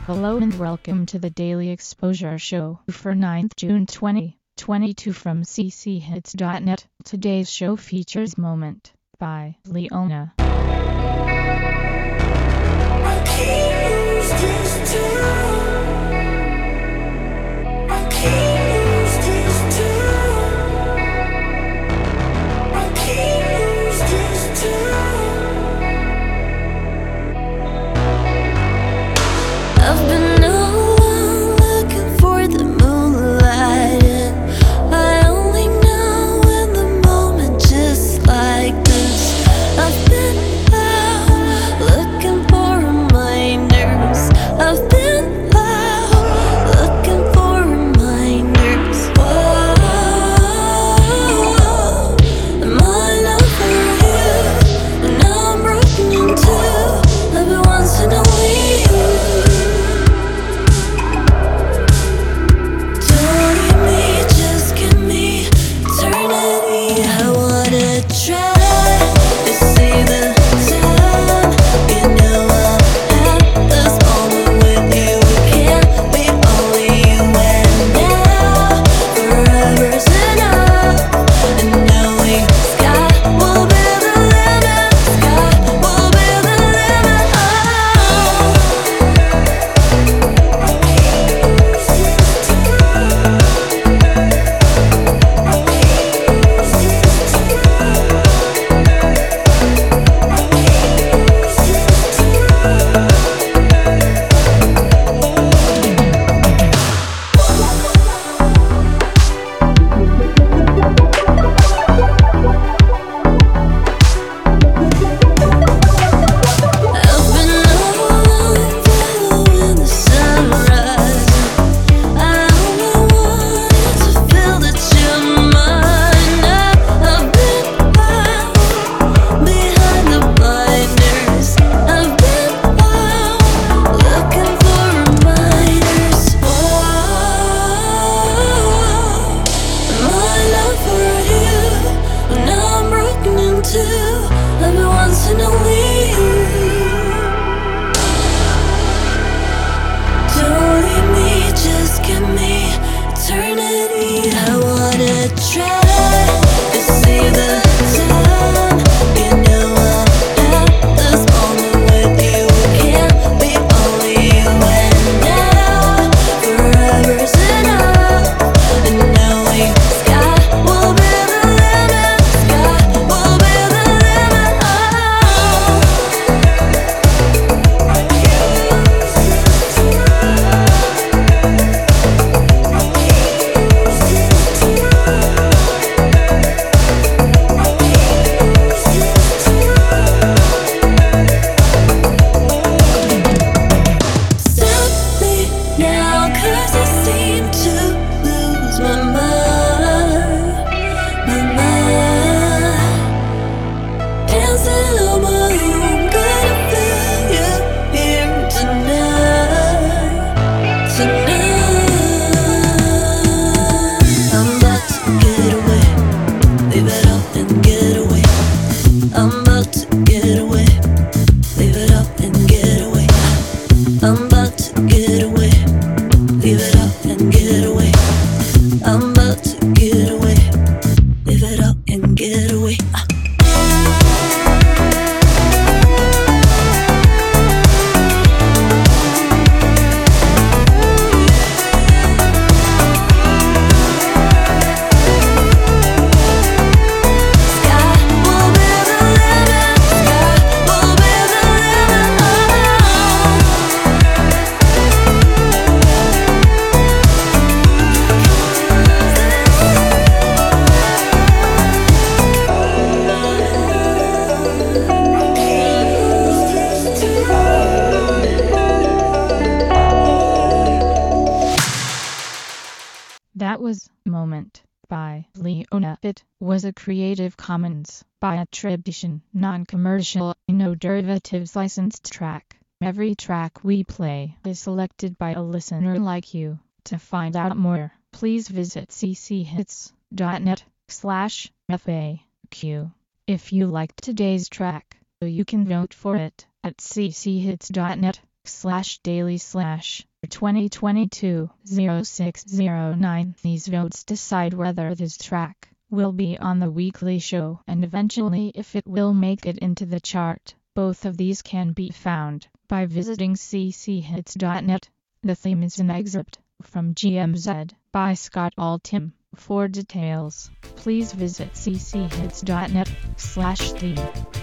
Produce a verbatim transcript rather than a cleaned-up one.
Hello and welcome to the Daily Exposure Show for ninth June twenty twenty-two from c c hits dot net. Today's show features Moment by Leona. I can't lose this time. I can't lose this time. I can't lose this time. I've been alone looking for the moonlight, and I only know in the moment just like this. I've been out looking for reminders. I've been out looking for reminders. Whoa, my love for you, and now I'm broken in two. Every once in a while. That was Moment by Leona. It was a Creative Commons by attribution, non-commercial, no derivatives licensed track. Every track we play is selected by a listener like you. To find out more, please visit c c hits dot net slash F A Q. If you liked today's track, you can vote for it at c c hits dot net slash daily slash twenty twenty-two oh six oh nine. These votes decide whether this track will be on the weekly show and eventually if it will make it into the chart. Both of these can be found by visiting c c hits dot net. The theme is an excerpt from G M Z by Scott Altham. For details, please visit c c hits dot net slash theme.